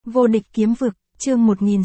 Vô địch kiếm vực, chương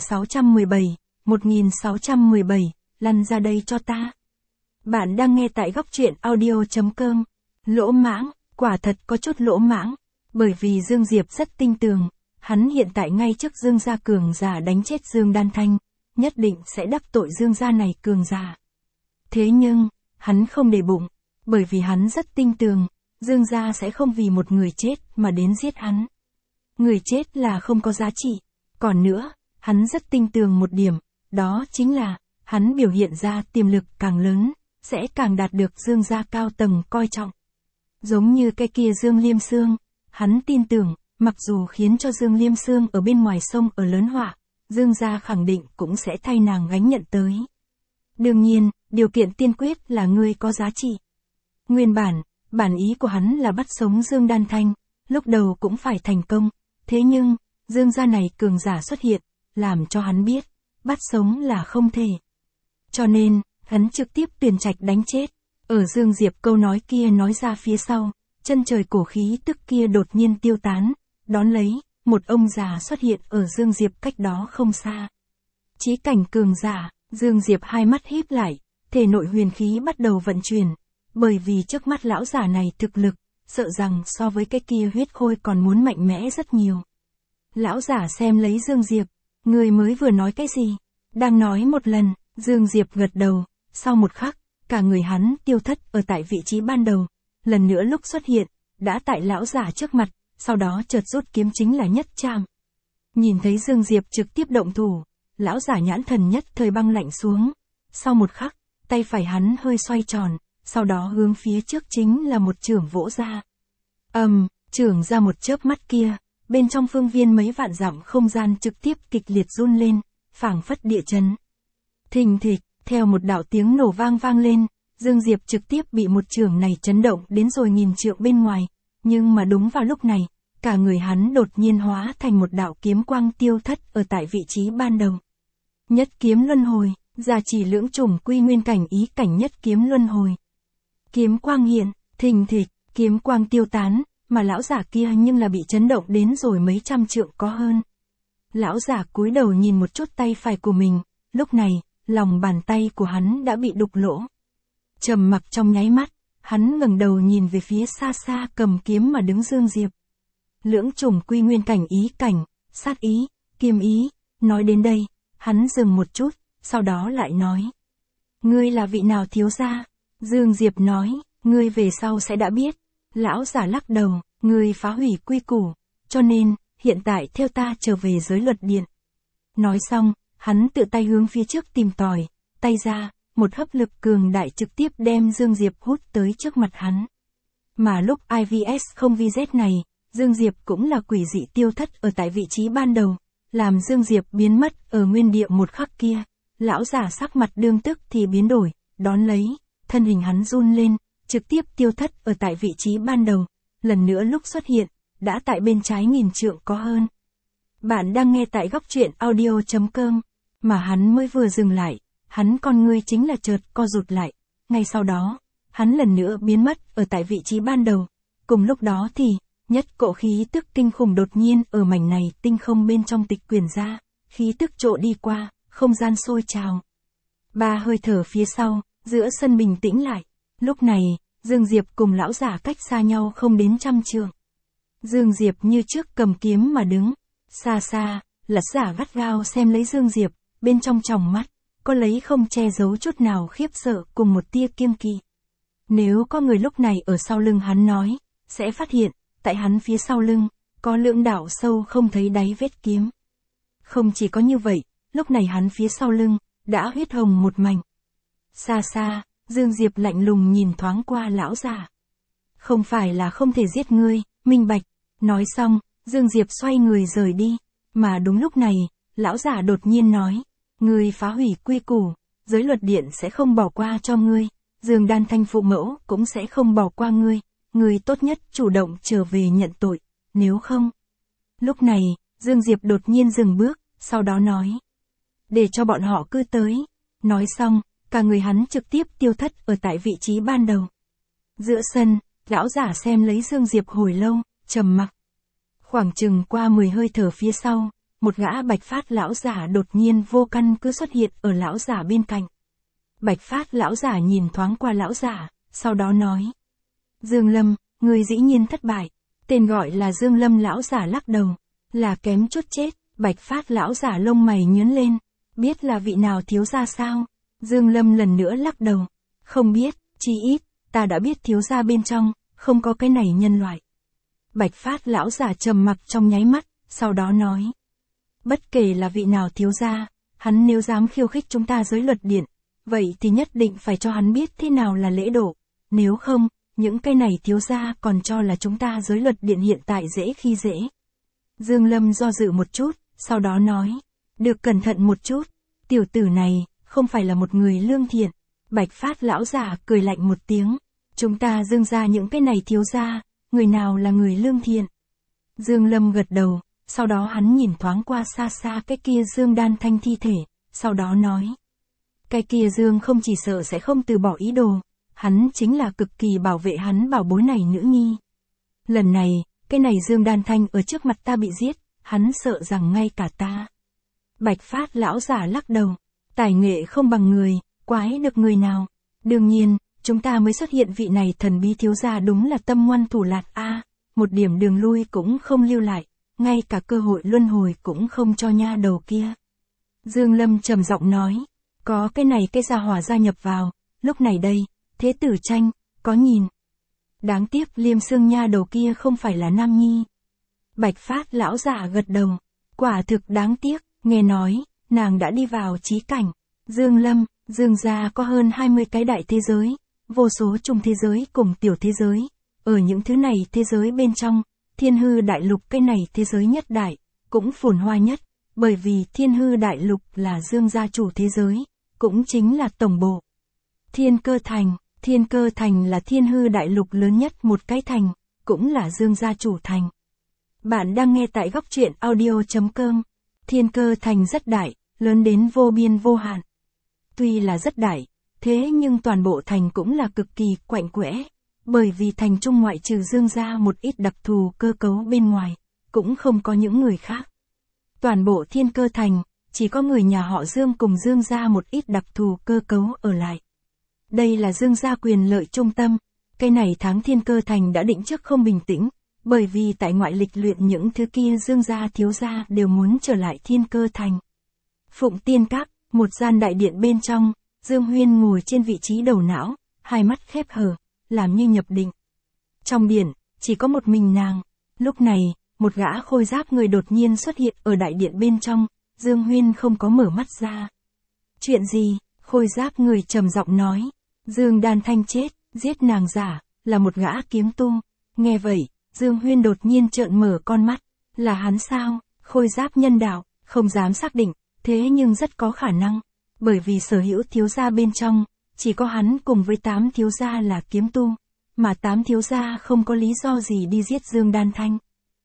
1617, lăn ra đây cho ta. Bạn đang nghe tại góc truyện audio.com. Lỗ mãng, quả thật có chút lỗ mãng, bởi vì Dương Diệp rất tinh tường, hắn hiện tại ngay trước Dương gia cường giả đánh chết Dương Đan Thanh, nhất định sẽ đắc tội Dương gia này cường giả. Thế nhưng, hắn không để bụng, bởi vì hắn rất tinh tường, Dương gia sẽ không vì một người chết mà đến giết hắn. Người chết là không có giá trị. Còn nữa, hắn rất tinh tường một điểm, đó chính là, hắn biểu hiện ra tiềm lực càng lớn, sẽ càng đạt được Dương gia cao tầng coi trọng. Giống như cái kia Dương Liêm Sương, hắn tin tưởng, mặc dù khiến cho Dương Liêm Sương ở bên ngoài sông ở lớn họa, Dương gia khẳng định cũng sẽ thay nàng gánh nhận tới. Đương nhiên, điều kiện tiên quyết là ngươi có giá trị. Nguyên bản ý của hắn là bắt sống Dương Đan Thanh, lúc đầu cũng phải thành công, thế nhưng, Dương gia này cường giả xuất hiện, làm cho hắn biết, bắt sống là không thể. Cho nên, hắn trực tiếp tuyển trạch đánh chết. Ở Dương Diệp câu nói kia nói ra phía sau, chân trời cổ khí tức kia đột nhiên tiêu tán, đón lấy, một ông già xuất hiện ở Dương Diệp cách đó không xa. Chí cảnh cường giả, Dương Diệp hai mắt híp lại, thể nội huyền khí bắt đầu vận chuyển, bởi vì trước mắt lão giả này thực lực, sợ rằng so với cái kia huyết khôi còn muốn mạnh mẽ rất nhiều. Lão giả xem lấy Dương Diệp, người mới vừa nói cái gì? Đang nói một lần, Dương Diệp gật đầu, sau một khắc, cả người hắn tiêu thất ở tại vị trí ban đầu, lần nữa lúc xuất hiện, đã tại lão giả trước mặt, sau đó chợt rút kiếm chính là nhất chạm. Nhìn thấy Dương Diệp trực tiếp động thủ, lão giả nhãn thần nhất thời băng lạnh xuống, sau một khắc, tay phải hắn hơi xoay tròn, sau đó hướng phía trước chính là một chưởng vỗ ra. Chưởng ra một chớp mắt kia, bên trong phương viên mấy vạn dặm không gian trực tiếp kịch liệt run lên, phảng phất địa chấn. Thình thịch, theo một đạo tiếng nổ vang lên, Dương Diệp trực tiếp bị một chưởng này chấn động đến rồi nghìn trượng bên ngoài, nhưng mà đúng vào lúc này, cả người hắn đột nhiên hóa thành một đạo kiếm quang tiêu thất ở tại vị trí ban đầu. Nhất kiếm luân hồi, gia trì lưỡng chủng quy nguyên cảnh ý cảnh nhất kiếm luân hồi. Kiếm quang hiện, thình thịch, kiếm quang tiêu tán, mà lão giả kia nhưng là bị chấn động đến rồi mấy trăm trượng có hơn. Lão giả cúi đầu nhìn một chút tay phải của mình, lúc này, lòng bàn tay của hắn đã bị đục lỗ. Trầm mặc trong nháy mắt, hắn ngẩng đầu nhìn về phía xa xa cầm kiếm mà đứng Dương Diệp. Lưỡng chủng quy nguyên cảnh ý cảnh, sát ý, kiêm ý, nói đến đây, hắn dừng một chút, sau đó lại nói. Ngươi là vị nào thiếu gia? Dương Diệp nói, ngươi về sau sẽ đã biết. Lão giả lắc đầu, ngươi phá hủy quy củ, cho nên, hiện tại theo ta trở về giới luật điện. Nói xong, hắn tự tay hướng phía trước tìm tòi, tay ra, một hấp lực cường đại trực tiếp đem Dương Diệp hút tới trước mặt hắn. Mà lúc IVS không VZ này, Dương Diệp cũng là quỷ dị tiêu thất ở tại vị trí ban đầu, làm Dương Diệp biến mất ở nguyên địa một khắc kia, lão giả sắc mặt đương tức thì biến đổi, đón lấy, thân hình hắn run lên, trực tiếp tiêu thất ở tại vị trí ban đầu, lần nữa lúc xuất hiện, đã tại bên trái nghìn trượng có hơn. Bạn đang nghe tại góc truyện audio.com, mà hắn mới vừa dừng lại, hắn con ngươi chính là chợt co rụt lại, ngay sau đó, hắn lần nữa biến mất ở tại vị trí ban đầu, cùng lúc đó thì, nhất cỗ khí tức kinh khủng đột nhiên ở mảnh này tinh không bên trong tịch quyển ra, khí tức trộ đi qua, không gian sôi trào. Ba hơi thở phía sau, giữa sân bình tĩnh lại, lúc này, Dương Diệp cùng lão giả cách xa nhau không đến trăm trượng. Dương Diệp như trước cầm kiếm mà đứng, xa xa, lão giả gắt gao xem lấy Dương Diệp, bên trong tròng mắt, có lấy không che giấu chút nào khiếp sợ cùng một tia kiêng kỵ. Nếu có người lúc này ở sau lưng hắn nói, sẽ phát hiện, tại hắn phía sau lưng, có lưỡng đạo sâu không thấy đáy vết kiếm. Không chỉ có như vậy, lúc này hắn phía sau lưng, đã huyết hồng một mảnh. Xa xa, Dương Diệp lạnh lùng nhìn thoáng qua lão giả. Không phải là không thể giết ngươi, minh bạch. Nói xong, Dương Diệp xoay người rời đi, mà đúng lúc này, lão giả đột nhiên nói, ngươi phá hủy quy củ, giới luật điện sẽ không bỏ qua cho ngươi, Dương Đan Thanh phụ mẫu cũng sẽ không bỏ qua ngươi, ngươi tốt nhất chủ động trở về nhận tội, nếu không. Lúc này, Dương Diệp đột nhiên dừng bước, sau đó nói, để cho bọn họ cứ tới. Nói xong, cả người hắn trực tiếp tiêu thất ở tại vị trí ban đầu. Giữa sân, lão giả xem lấy Dương Diệp hồi lâu, trầm mặc. Khoảng chừng qua 10 hơi thở phía sau, một gã Bạch Phát lão giả đột nhiên vô căn cứ xuất hiện ở lão giả bên cạnh. Bạch Phát lão giả nhìn thoáng qua lão giả, sau đó nói. Dương Lâm, người dĩ nhiên thất bại. Tên gọi là Dương Lâm lão giả lắc đầu. Là kém chút chết. Bạch Phát lão giả lông mày nhướng lên. Biết là vị nào thiếu gia sao? Dương Lâm lần nữa lắc đầu. Không biết, chí ít, ta đã biết thiếu gia bên trong, không có cái này nhân loại. Bạch Phát lão giả trầm mặc trong nháy mắt, sau đó nói. Bất kể là vị nào thiếu gia, hắn nếu dám khiêu khích chúng ta giới luật điện, vậy thì nhất định phải cho hắn biết thế nào là lễ độ. Nếu không, những cái này thiếu gia còn cho là chúng ta giới luật điện hiện tại dễ khi dễ. Dương Lâm do dự một chút, sau đó nói. Được cẩn thận một chút, tiểu tử này, không phải là một người lương thiện. Bạch Phát lão giả cười lạnh một tiếng. Chúng ta Dương gia những cái này thiếu gia, người nào là người lương thiện? Dương Lâm gật đầu, sau đó hắn nhìn thoáng qua xa xa cái kia Dương Đan Thanh thi thể, sau đó nói. Cái kia Dương không chỉ sợ sẽ không từ bỏ ý đồ, hắn chính là cực kỳ bảo vệ hắn bảo bối này nữ nhi. Lần này, cái này Dương Đan Thanh ở trước mặt ta bị giết, hắn sợ rằng ngay cả ta. Bạch Phát lão giả lắc đầu, tài nghệ không bằng người, quái được người nào. Đương nhiên, chúng ta mới xuất hiện vị này thần bí thiếu gia đúng là tâm ngoan thủ lạt a, một điểm đường lui cũng không lưu lại, ngay cả cơ hội luân hồi cũng không cho nha đầu kia. Dương Lâm trầm giọng nói, có cái này cái gia hỏa gia nhập vào, lúc này đây, thế tử tranh, có nhìn. Đáng tiếc Liêm Xương nha đầu kia không phải là nam nhi. Bạch Phát lão giả gật đầu, quả thực đáng tiếc, nghe nói, nàng đã đi vào chí cảnh. Dương Lâm, Dương gia có hơn 20 cái đại thế giới, vô số trùng thế giới cùng tiểu thế giới. Ở những thứ này thế giới bên trong, Thiên Hư Đại Lục cái này thế giới nhất đại, cũng phồn hoa nhất, bởi vì Thiên Hư Đại Lục là Dương gia chủ thế giới, cũng chính là tổng bộ. Thiên Cơ Thành là Thiên Hư Đại Lục lớn nhất một cái thành, cũng là Dương gia chủ thành. Bạn đang nghe tại góc truyện audio.com. Thiên Cơ Thành rất đại, lớn đến vô biên vô hạn. Tuy là rất đại, thế nhưng toàn bộ thành cũng là cực kỳ quạnh quẽ, bởi vì thành trung ngoại trừ Dương gia một ít đặc thù cơ cấu bên ngoài, cũng không có những người khác. Toàn bộ Thiên Cơ Thành, chỉ có người nhà họ Dương cùng Dương gia một ít đặc thù cơ cấu ở lại. Đây là Dương gia quyền lợi trung tâm, cái này tháng Thiên Cơ Thành đã định trước không bình tĩnh, bởi vì tại ngoại lịch luyện những thứ kia Dương gia thiếu gia đều muốn trở lại Thiên Cơ Thành. Phụng Tiên Các, một gian đại điện bên trong, Dương Huyên ngồi trên vị trí đầu não, hai mắt khép hờ, làm như nhập định. Trong điện, chỉ có một mình nàng. Lúc này, một gã khôi giáp người đột nhiên xuất hiện ở đại điện bên trong, Dương Huyên không có mở mắt ra. Chuyện gì? Khôi giáp người trầm giọng nói. Dương Đan Thanh chết, giết nàng giả, là một gã kiếm tu. Nghe vậy, Dương Huyên đột nhiên trợn mở con mắt. Là hắn sao? Khôi giáp nhân đạo, không dám xác định, thế nhưng rất có khả năng. Bởi vì sở hữu thiếu gia bên trong, chỉ có hắn cùng với 8 thiếu gia là kiếm tu, mà 8 thiếu gia không có lý do gì đi giết Dương Đan Thanh.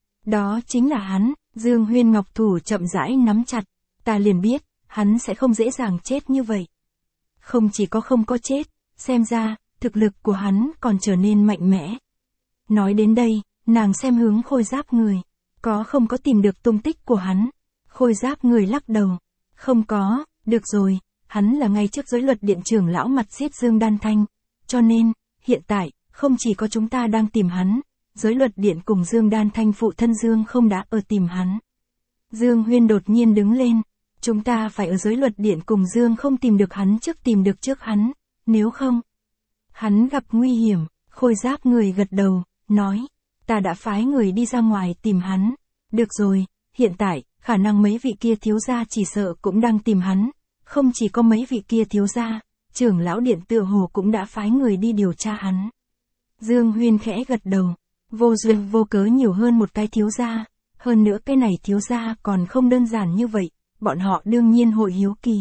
Đó chính là hắn. Dương Huyên ngọc thủ chậm rãi nắm chặt, ta liền biết, hắn sẽ không dễ dàng chết như vậy. Không chỉ có không có chết, xem ra, thực lực của hắn còn trở nên mạnh mẽ. Nói đến đây, nàng xem hướng khôi giáp người, có không có tìm được tung tích của hắn. Khôi giáp người lắc đầu, không có, được rồi, hắn là ngay trước giới luật điện trưởng lão mặt giết Dương Đan Thanh, cho nên, hiện tại, không chỉ có chúng ta đang tìm hắn, giới luật điện cùng Dương Đan Thanh phụ thân Dương không đã ở tìm hắn. Dương Huyên đột nhiên đứng lên, chúng ta phải ở giới luật điện cùng Dương không tìm được hắn tìm được trước hắn, nếu không, hắn gặp nguy hiểm. Khôi giáp người gật đầu, nói, ta đã phái người đi ra ngoài tìm hắn. Được rồi, hiện tại, khả năng mấy vị kia thiếu gia chỉ sợ cũng đang tìm hắn, không chỉ có mấy vị kia thiếu gia, trưởng lão điện tựa hồ cũng đã phái người đi điều tra hắn. Dương Huyên khẽ gật đầu, vô duyên vô cớ nhiều hơn một cái thiếu gia, hơn nữa cái này thiếu gia còn không đơn giản như vậy, bọn họ đương nhiên hội hiếu kỳ.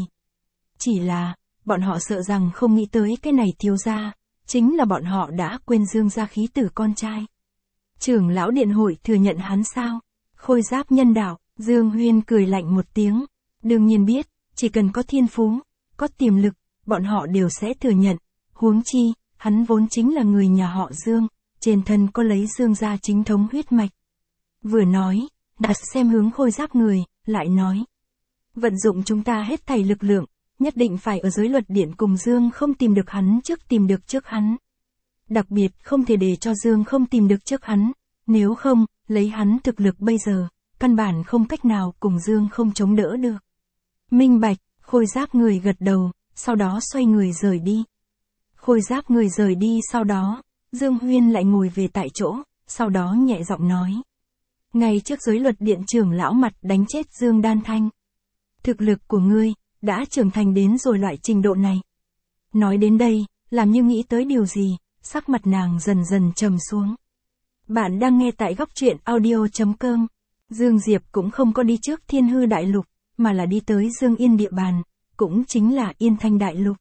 Chỉ là, bọn họ sợ rằng không nghĩ tới cái này thiếu gia, chính là bọn họ đã quên Dương gia khí tử con trai. Trưởng lão điện hội thừa nhận hắn sao? Khôi giáp nhân đạo, Dương Huyên cười lạnh một tiếng, đương nhiên biết, chỉ cần có thiên phú, có tiềm lực, bọn họ đều sẽ thừa nhận, huống chi, hắn vốn chính là người nhà họ Dương, trên thân có lấy Dương gia chính thống huyết mạch. Vừa nói, đã xem hướng khôi giáp người, lại nói. Vận dụng chúng ta hết thảy lực lượng, nhất định phải ở giới luật điện cùng Dương không tìm được hắn tìm được trước hắn. Đặc biệt không thể để cho Dương không tìm được trước hắn, nếu không, lấy hắn thực lực bây giờ, căn bản không cách nào cùng Dương không chống đỡ được. Minh bạch, khôi giáp người gật đầu, sau đó xoay người rời đi. Khôi giáp người rời đi sau đó, Dương Huyên lại ngồi về tại chỗ, sau đó nhẹ giọng nói. Ngay trước giới luật điện trưởng lão mặt đánh chết Dương Đan Thanh. Thực lực của ngươi, đã trưởng thành đến rồi loại trình độ này. Nói đến đây, làm như nghĩ tới điều gì, sắc mặt nàng dần dần trầm xuống. Bạn đang nghe tại góc truyện audio.com. Dương Diệp cũng không có đi trước Thiên Hư Đại Lục, mà là đi tới Dương Yên địa bàn, cũng chính là Yên Thanh Đại Lục.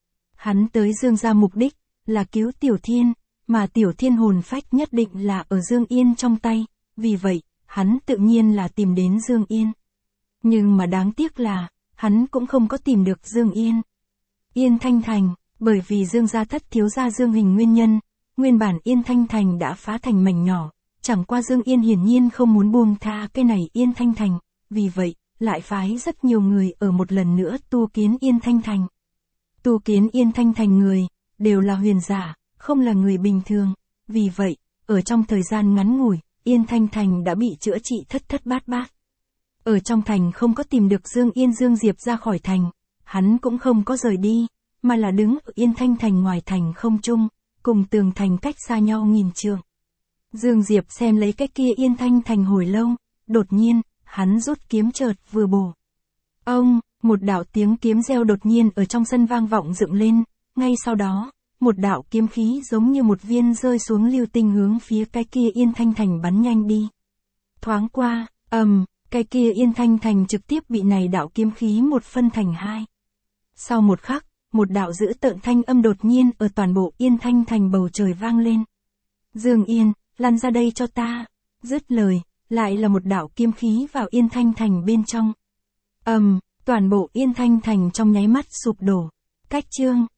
Hắn tới Dương gia mục đích, là cứu Tiểu Thiên, mà Tiểu Thiên hồn phách nhất định là ở Dương Yên trong tay, vì vậy, hắn tự nhiên là tìm đến Dương Yên. Nhưng mà đáng tiếc là, hắn cũng không có tìm được Dương Yên. Yên Thanh Thành, bởi vì Dương gia thất thiếu gia Dương Hình nguyên nhân, nguyên bản Yên Thanh Thành đã phá thành mảnh nhỏ, chẳng qua Dương Yên hiển nhiên không muốn buông tha cái này Yên Thanh Thành, vì vậy, lại phái rất nhiều người ở một lần nữa tu kiến Yên Thanh Thành. Tu kiến Yên Thanh Thành người, đều là huyền giả, không là người bình thường, vì vậy, ở trong thời gian ngắn ngủi, Yên Thanh Thành đã bị chữa trị thất thất bát bát. Ở trong thành không có tìm được Dương Yên Dương Diệp ra khỏi thành, hắn cũng không có rời đi, mà là đứng ở Yên Thanh Thành ngoài thành không trung, cùng tường thành cách xa nhau nghìn trượng. Dương Diệp xem lấy cái kia Yên Thanh Thành hồi lâu, đột nhiên, hắn rút kiếm chợt vừa bổ. Ông, một đạo tiếng kiếm reo đột nhiên ở trong sân vang vọng dựng lên, ngay sau đó, một đạo kiếm khí giống như một viên rơi xuống lưu tinh hướng phía cái kia Yên Thanh Thành bắn nhanh đi. Thoáng qua, cái kia Yên Thanh Thành trực tiếp bị này đạo kiếm khí một phân thành hai. Sau một khắc, một đạo dữ tợn thanh âm đột nhiên ở toàn bộ Yên Thanh Thành bầu trời vang lên. Dương Yên, lăn ra đây cho ta. Dứt lời, lại là một đạo kiếm khí vào Yên Thanh Thành bên trong. Toàn bộ Yên Thanh Thành trong nháy mắt sụp đổ. Cách chương